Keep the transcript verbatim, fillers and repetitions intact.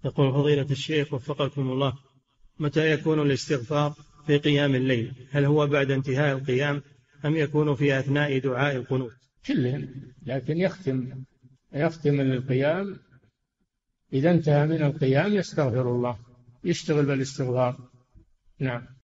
يقول فضيلة الشيخ وفقكم الله، متى يكون الاستغفار في قيام الليل؟ هل هو بعد انتهاء القيام أم يكون في أثناء دعاء القنوت؟ كلهم، لكن يختم يختم القيام، إذا انتهى من القيام يستغفر الله، يشتغل بالاستغفار. نعم.